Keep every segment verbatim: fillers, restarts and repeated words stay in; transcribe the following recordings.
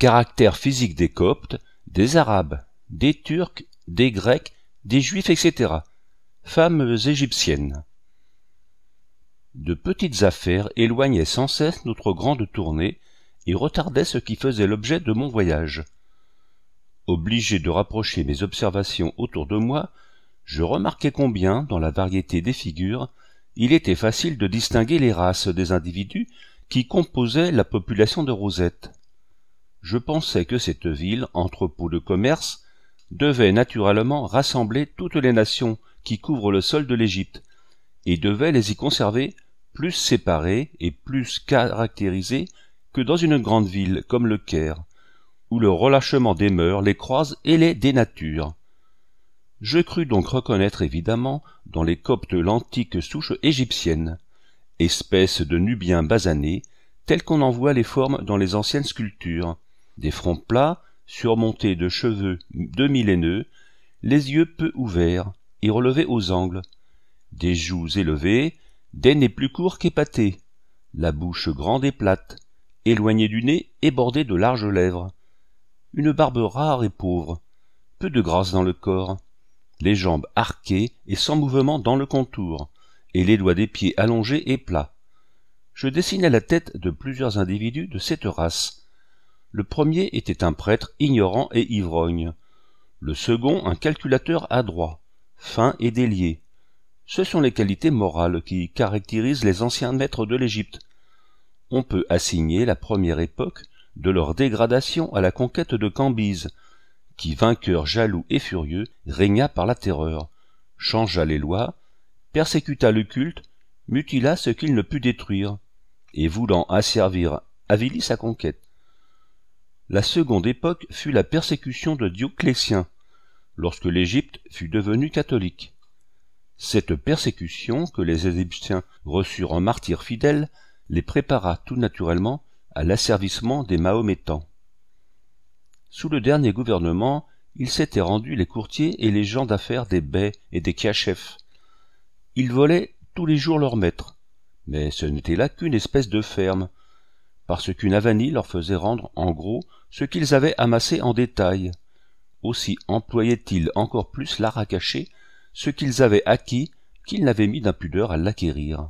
caractères physiques des Coptes, des Arabes, des Turcs, des Grecs, des Juifs, et cetera. Femmes égyptiennes. De petites affaires éloignaient sans cesse notre grande tournée et retardaient ce qui faisait l'objet de mon voyage. Obligé de rapprocher mes observations autour de moi, je remarquai combien, dans la variété des figures, il était facile de distinguer les races des individus qui composaient la population de Rosette. Je pensais que cette ville, entrepôt de commerce, devait naturellement rassembler toutes les nations qui couvrent le sol de l'Égypte, et devait les y conserver plus séparées et plus caractérisées que dans une grande ville comme le Caire, où le relâchement des mœurs les croise et les dénature. Je crus donc reconnaître évidemment dans les Coptes l'antique souche égyptienne, espèce de Nubiens basanés, tels qu'on en voit les formes dans les anciennes sculptures, des fronts plats, surmontés de cheveux demi-laineux, les yeux peu ouverts et relevés aux angles, des joues élevées, des nez plus courts qu'épatés, la bouche grande et plate, éloignée du nez et bordée de larges lèvres, une barbe rare et pauvre, peu de grâce dans le corps, les jambes arquées et sans mouvement dans le contour, et les doigts des pieds allongés et plats. Je dessinai la tête de plusieurs individus de cette race. Le premier était un prêtre ignorant et ivrogne, le second un calculateur adroit, fin et délié. Ce sont les qualités morales qui caractérisent les anciens maîtres de l'Égypte. On peut assigner la première époque de leur dégradation à la conquête de Cambyse, qui, vainqueur jaloux et furieux, régna par la terreur, changea les lois, persécuta le culte, mutila ce qu'il ne put détruire, et voulant asservir, avilit sa conquête. La seconde époque fut la persécution de Dioclétien, lorsque l'Égypte fut devenue catholique. Cette persécution, que les Égyptiens reçurent en martyrs fidèles, les prépara tout naturellement à l'asservissement des Mahométans. Sous le dernier gouvernement, ils s'étaient rendus les courtiers et les gens d'affaires des bey et des kachefs. Ils volaient tous les jours leur maître, mais ce n'était là qu'une espèce de ferme, parce qu'une avanie leur faisait rendre en gros ce qu'ils avaient amassé en détail. Aussi employaient-ils encore plus l'art à cacher ce qu'ils avaient acquis qu'ils n'avaient mis d'impudeur à l'acquérir.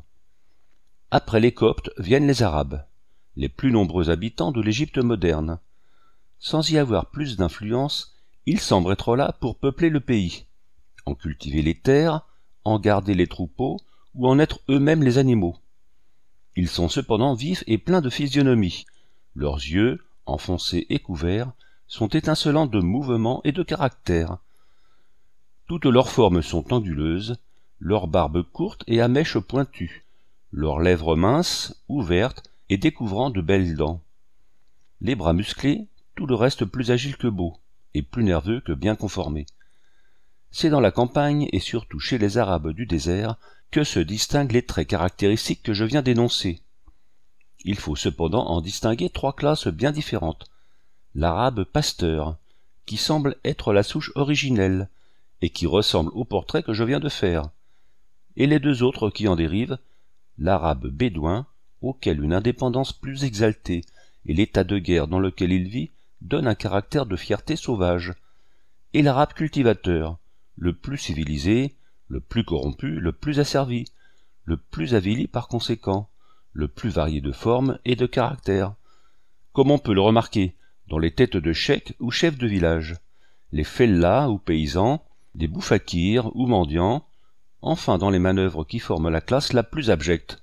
Après les Coptes viennent les Arabes, les plus nombreux habitants de l'Égypte moderne. Sans y avoir plus d'influence, ils semblent être là pour peupler le pays, en cultiver les terres, en garder les troupeaux ou en être eux-mêmes les animaux. Ils sont cependant vifs et pleins de physionomie. Leurs yeux, enfoncés et couverts, sont étincelants de mouvement et de caractère. Toutes leurs formes sont anguleuses, leurs barbes courtes et à mèches pointues, leurs lèvres minces, ouvertes et découvrant de belles dents. Les bras musclés, tout le reste plus agile que beau, et plus nerveux que bien conformé. C'est dans la campagne, et surtout chez les Arabes du désert, que se distinguent les traits caractéristiques que je viens d'énoncer. Il faut cependant en distinguer trois classes bien différentes. L'Arabe pasteur, qui semble être la souche originelle, et qui ressemble au portrait que je viens de faire, et les deux autres qui en dérivent, l'Arabe bédouin, auquel une indépendance plus exaltée et l'état de guerre dans lequel il vit donnent un caractère de fierté sauvage, et l'Arabe cultivateur, le plus civilisé, le plus corrompu, le plus asservi, le plus avili par conséquent, le plus varié de formes et de caractère, comme on peut le remarquer dans les têtes de cheikhs ou chefs de village, les fellahs ou paysans, les boufakirs ou mendiants, enfin dans les manœuvres qui forment la classe la plus abjecte.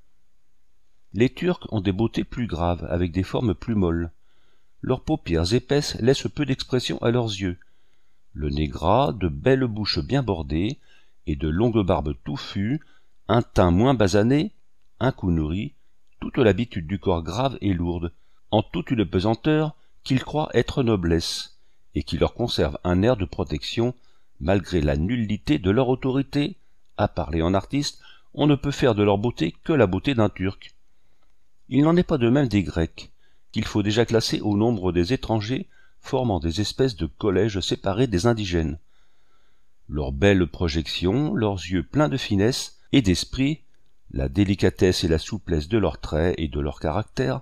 Les Turcs ont des beautés plus graves, avec des formes plus molles. Leurs paupières épaisses laissent peu d'expression à leurs yeux. Le nez gras, de belles bouches bien bordées, et de longues barbes touffues, un teint moins basané, un cou nourri, toute l'habitude du corps grave et lourde, en toute une pesanteur qu'ils croient être noblesse, et qui leur conserve un air de protection, malgré la nullité de leur autorité. À parler en artiste, on ne peut faire de leur beauté que la beauté d'un Turc. Il n'en est pas de même des Grecs, qu'il faut déjà classer au nombre des étrangers formant des espèces de collèges séparés des indigènes. Leurs belles projections, leurs yeux pleins de finesse et d'esprit, la délicatesse et la souplesse de leurs traits et de leur caractère,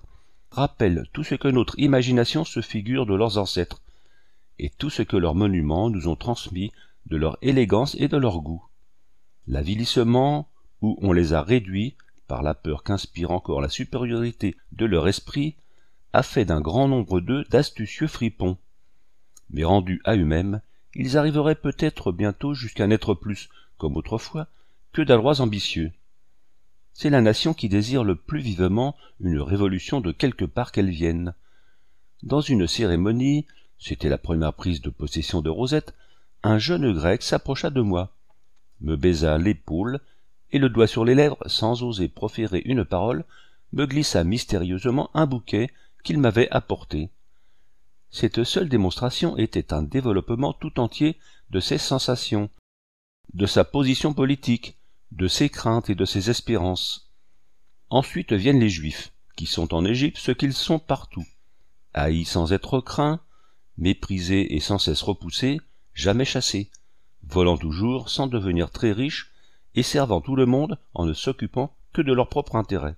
rappellent tout ce que notre imagination se figure de leurs ancêtres, et tout ce que leurs monuments nous ont transmis de leur élégance et de leur goût. L'avilissement, où on les a réduits, par la peur qu'inspire encore la supériorité de leur esprit, a fait d'un grand nombre d'eux d'astucieux fripons. Mais rendus à eux-mêmes, ils arriveraient peut-être bientôt jusqu'à n'être plus, comme autrefois, que d'adroits ambitieux. C'est la nation qui désire le plus vivement une révolution de quelque part qu'elle vienne. Dans une cérémonie, c'était la première prise de possession de Rosette, un jeune grec s'approcha de moi, me baisa l'épaule, et le doigt sur les lèvres, sans oser proférer une parole, me glissa mystérieusement un bouquet qu'il m'avait apporté. Cette seule démonstration était un développement tout entier de ses sensations, de sa position politique, de ses craintes et de ses espérances. Ensuite viennent les Juifs, qui sont en Égypte ce qu'ils sont partout, haïs sans être craints, méprisés et sans cesse repoussés, jamais chassés, volant toujours sans devenir très riches, et servant tout le monde en ne s'occupant que de leur propre intérêt.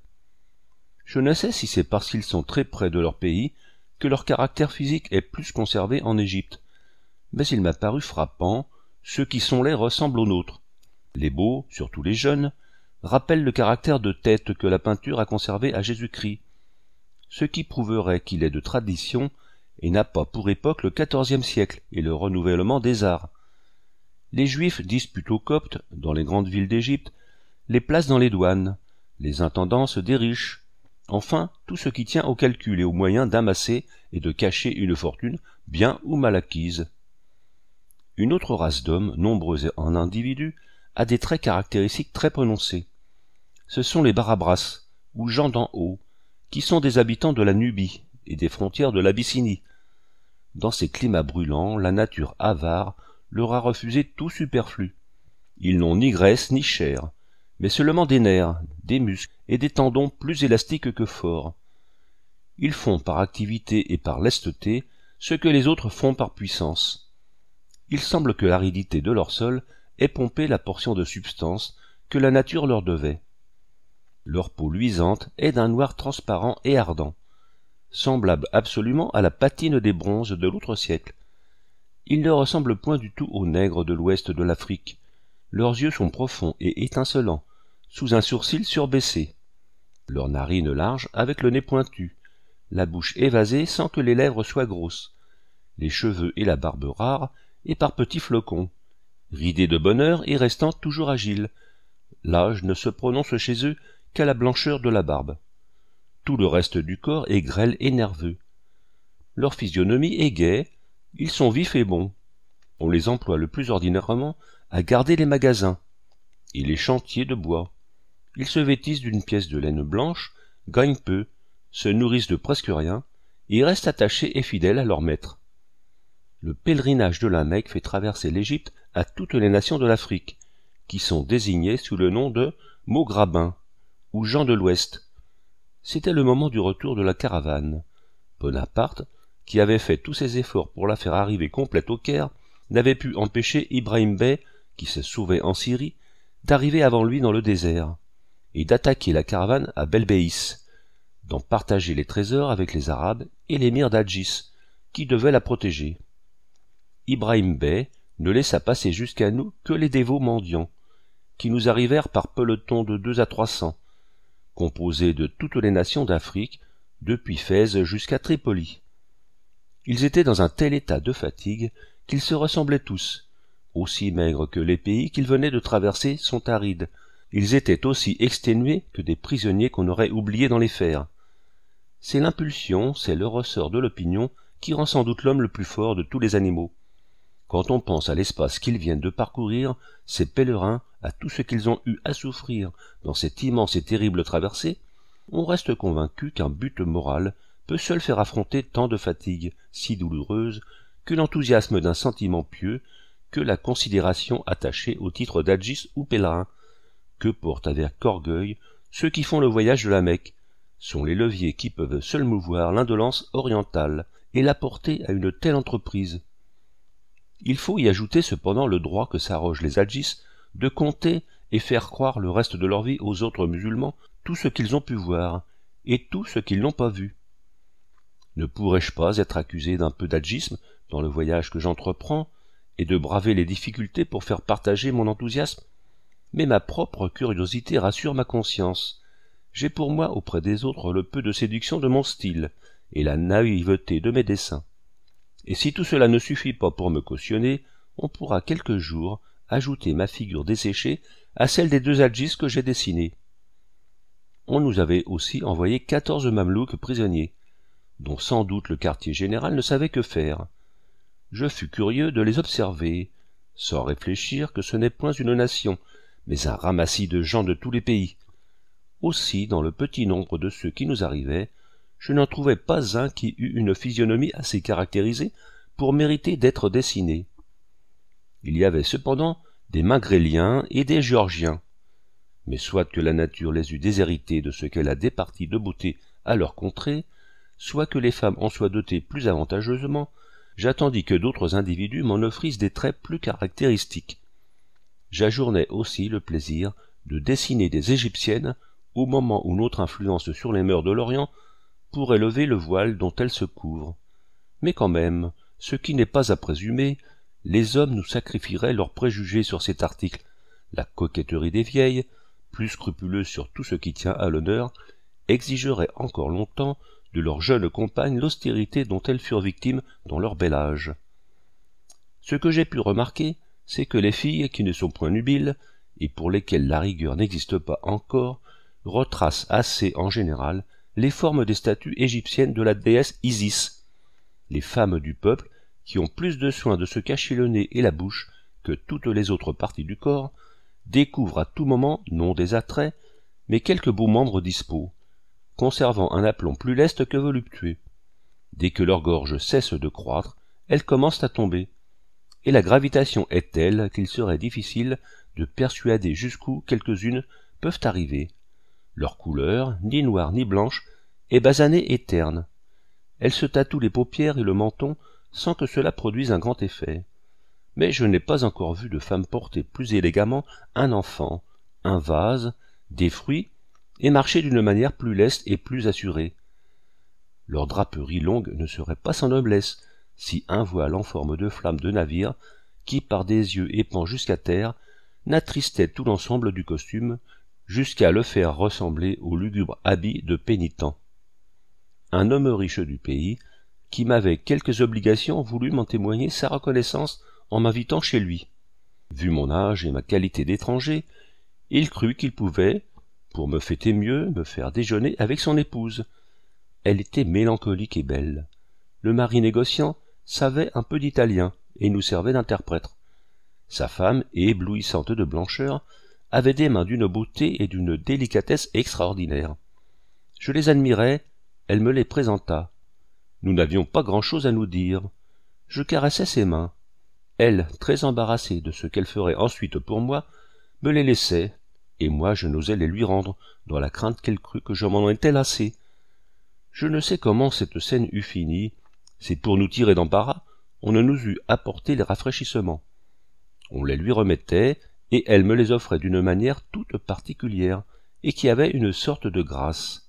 Je ne sais si c'est parce qu'ils sont très près de leur pays que leur caractère physique est plus conservé en Égypte, mais il m'a paru frappant, ceux qui sont là ressemblent aux nôtres. Les beaux, surtout les jeunes, rappellent le caractère de tête que la peinture a conservé à Jésus-Christ, ce qui prouverait qu'il est de tradition et n'a pas pour époque le quatorzième siècle et le renouvellement des arts. Les Juifs disputent aux Coptes, dans les grandes villes d'Égypte, les places dans les douanes, les intendances des riches, enfin tout ce qui tient au calcul et aux moyens d'amasser et de cacher une fortune bien ou mal acquise. Une autre race d'hommes, nombreuse en individus, a des traits caractéristiques très prononcés. Ce sont les Barabras, ou gens d'en haut, qui sont des habitants de la Nubie et des frontières de l'Abyssinie. Dans ces climats brûlants, la nature avare leur a refusé tout superflu. Ils n'ont ni graisse ni chair, mais seulement des nerfs, des muscles et des tendons plus élastiques que forts. Ils font par activité et par lesteté ce que les autres font par puissance. Il semble que l'aridité de leur sol ait pompé la portion de substance que la nature leur devait. Leur peau luisante est d'un noir transparent et ardent, semblable absolument à la patine des bronzes de l'autre siècle. Ils ne ressemblent point du tout aux nègres de l'ouest de l'Afrique. Leurs yeux sont profonds et étincelants, sous un sourcil surbaissé. Leurs narines larges avec le nez pointu, la bouche évasée sans que les lèvres soient grosses, les cheveux et la barbe rares et par petits flocons, ridés de bonne heure et restant toujours agiles. L'âge ne se prononce chez eux qu'à la blancheur de la barbe. Tout le reste du corps est grêle et nerveux. Leur physionomie est gaie, ils sont vifs et bons. On les emploie le plus ordinairement à garder les magasins et les chantiers de bois. Ils se vêtissent d'une pièce de laine blanche, gagnent peu, se nourrissent de presque rien, et restent attachés et fidèles à leur maître. Le pèlerinage de la Mecque fait traverser l'Égypte à toutes les nations de l'Afrique, qui sont désignées sous le nom de Maugrabins, ou gens de l'Ouest. C'était le moment du retour de la caravane. Bonaparte, qui avait fait tous ses efforts pour la faire arriver complète au Caire, n'avait pu empêcher Ibrahim Bey, qui se sauvait en Syrie, d'arriver avant lui dans le désert, et d'attaquer la caravane à Belbeïs, d'en partager les trésors avec les Arabes et l'émir d'Adjis, qui devait la protéger. Ibrahim Bey ne laissa passer jusqu'à nous que les dévots mendiants, qui nous arrivèrent par pelotons de deux à trois cents, composés de toutes les nations d'Afrique, depuis Fès jusqu'à Tripoli. Ils étaient dans un tel état de fatigue qu'ils se ressemblaient tous, aussi maigres que les pays qu'ils venaient de traverser sont arides. Ils étaient aussi exténués que des prisonniers qu'on aurait oubliés dans les fers. C'est l'impulsion, c'est le ressort de l'opinion qui rend sans doute l'homme le plus fort de tous les animaux. Quand on pense à l'espace qu'ils viennent de parcourir, ces pèlerins, à tout ce qu'ils ont eu à souffrir dans cette immense et terrible traversée, on reste convaincu qu'un but moral peut seul faire affronter tant de fatigues si douloureuses que l'enthousiasme d'un sentiment pieux, que la considération attachée au titre d'Adjis ou pèlerin, que portent avec orgueil ceux qui font le voyage de la Mecque, sont les leviers qui peuvent seuls mouvoir l'indolence orientale et la porter à une telle entreprise. Il faut y ajouter cependant le droit que s'arrogent les Adjis de compter et faire croire le reste de leur vie aux autres musulmans tout ce qu'ils ont pu voir, et tout ce qu'ils n'ont pas vu. Ne pourrais-je pas être accusé d'un peu d'agisme dans le voyage que j'entreprends, et de braver les difficultés pour faire partager mon enthousiasme? Mais ma propre curiosité rassure ma conscience. J'ai pour moi auprès des autres le peu de séduction de mon style, et la naïveté de mes desseins. Et si tout cela ne suffit pas pour me cautionner, on pourra quelque jour ajouter ma figure desséchée à celle des deux Algis que j'ai dessinés. On nous avait aussi envoyé quatorze mamelouks prisonniers, dont sans doute le quartier général ne savait que faire. Je fus curieux de les observer, sans réfléchir que ce n'est point une nation, mais un ramassis de gens de tous les pays. Aussi, dans le petit nombre de ceux qui nous arrivaient, je n'en trouvai pas un qui eût une physionomie assez caractérisée pour mériter d'être dessiné. Il y avait cependant des Magréliens et des Géorgiens, mais soit que la nature les eût déshérités de ce qu'elle a départi de beauté à leur contrée, soit que les femmes en soient dotées plus avantageusement, j'attendis que d'autres individus m'en offrissent des traits plus caractéristiques. J'ajournai aussi le plaisir de dessiner des Égyptiennes au moment où notre influence sur les mœurs de l'Orient pourrait lever le voile dont elles se couvrent. Mais quand même, ce qui n'est pas à présumer, les hommes nous sacrifieraient leurs préjugés sur cet article. La coquetterie des vieilles, plus scrupuleuse sur tout ce qui tient à l'honneur, exigerait encore longtemps de leurs jeunes compagnes l'austérité dont elles furent victimes dans leur bel âge. Ce que j'ai pu remarquer, c'est que les filles qui ne sont point nubiles, et pour lesquelles la rigueur n'existe pas encore, retracent assez en général les formes des statues égyptiennes de la déesse Isis. Les femmes du peuple, qui ont plus de soin de se cacher le nez et la bouche que toutes les autres parties du corps, découvrent à tout moment non des attraits, mais quelques beaux membres dispos, conservant un aplomb plus leste que voluptueux. Dès que leur gorge cesse de croître, elles commencent à tomber, et la gravitation est telle qu'il serait difficile de persuader jusqu'où quelques-unes peuvent arriver. Leur couleur, ni noire ni blanche, est basanée et terne. Elles se tatouent les paupières et le menton sans que cela produise un grand effet. Mais je n'ai pas encore vu de femme porter plus élégamment un enfant, un vase, des fruits, et marcher d'une manière plus leste et plus assurée. Leur draperie longue ne serait pas sans noblesse, si un voile en forme de flamme de navire, qui par des yeux épans jusqu'à terre, n'attristait tout l'ensemble du costume, jusqu'à le faire ressembler au lugubre habit de pénitent. Un homme riche du pays, qui m'avait quelques obligations, voulut m'en témoigner sa reconnaissance en m'invitant chez lui. Vu mon âge et ma qualité d'étranger, il crut qu'il pouvait, pour me fêter mieux, me faire déjeuner avec son épouse. Elle était mélancolique et belle. Le mari négociant savait un peu d'italien et nous servait d'interprète. Sa femme, éblouissante de blancheur, avait des mains d'une beauté et d'une délicatesse extraordinaires. Je les admirais, elle me les présenta. Nous n'avions pas grand-chose à nous dire. Je caressais ses mains. Elle, très embarrassée de ce qu'elle ferait ensuite pour moi, me les laissait, et moi je n'osais les lui rendre, dans la crainte qu'elle crût que je m'en étais lassé. Je ne sais comment cette scène eut fini, c'est pour nous tirer d'embarras, on ne nous eût apporté les rafraîchissements. On les lui remettait, et elle me les offrait d'une manière toute particulière, et qui avait une sorte de grâce.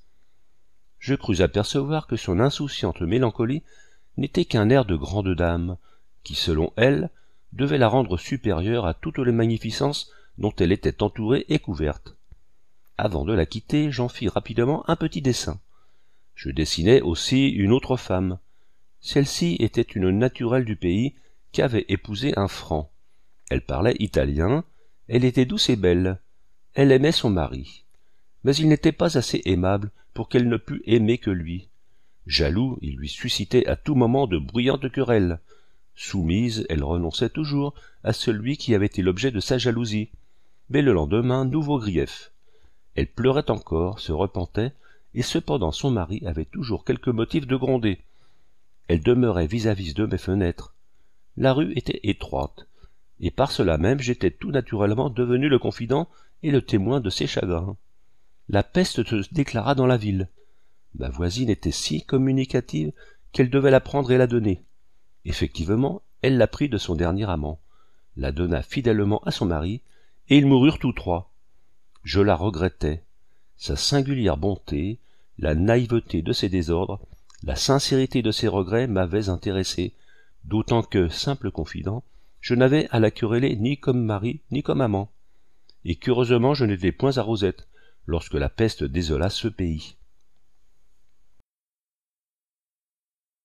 Je crus apercevoir que son insouciante mélancolie n'était qu'un air de grande dame, qui, selon elle, devait la rendre supérieure à toutes les magnificences dont elle était entourée et couverte. Avant de la quitter, j'en fis rapidement un petit dessin. Je dessinai aussi une autre femme. Celle-ci était une naturelle du pays qui avait épousé un Franc. Elle parlait italien, elle était douce et belle, elle aimait son mari. Mais il n'était pas assez aimable pour qu'elle ne pût aimer que lui. Jaloux, il lui suscitait à tout moment de bruyantes querelles. Soumise, elle renonçait toujours à celui qui avait été l'objet de sa jalousie. Mais le lendemain, nouveau grief. Elle pleurait encore, se repentait, et cependant son mari avait toujours quelque motif de gronder. Elle demeurait vis-à-vis de mes fenêtres. La rue était étroite, et par cela même j'étais tout naturellement devenu le confident et le témoin de ses chagrins. La peste se déclara dans la ville. Ma voisine était si communicative qu'elle devait la prendre et la donner. Effectivement, elle la prit de son dernier amant, la donna fidèlement à son mari, et ils moururent tous trois. Je la regrettais. Sa singulière bonté, la naïveté de ses désordres, La sincérité de ses regrets m'avait intéressé, d'autant que, simple confident, je n'avais à la quereller ni comme mari, ni comme amant. Et qu'heureusement je n'étais point à Rosette, lorsque la peste désola ce pays.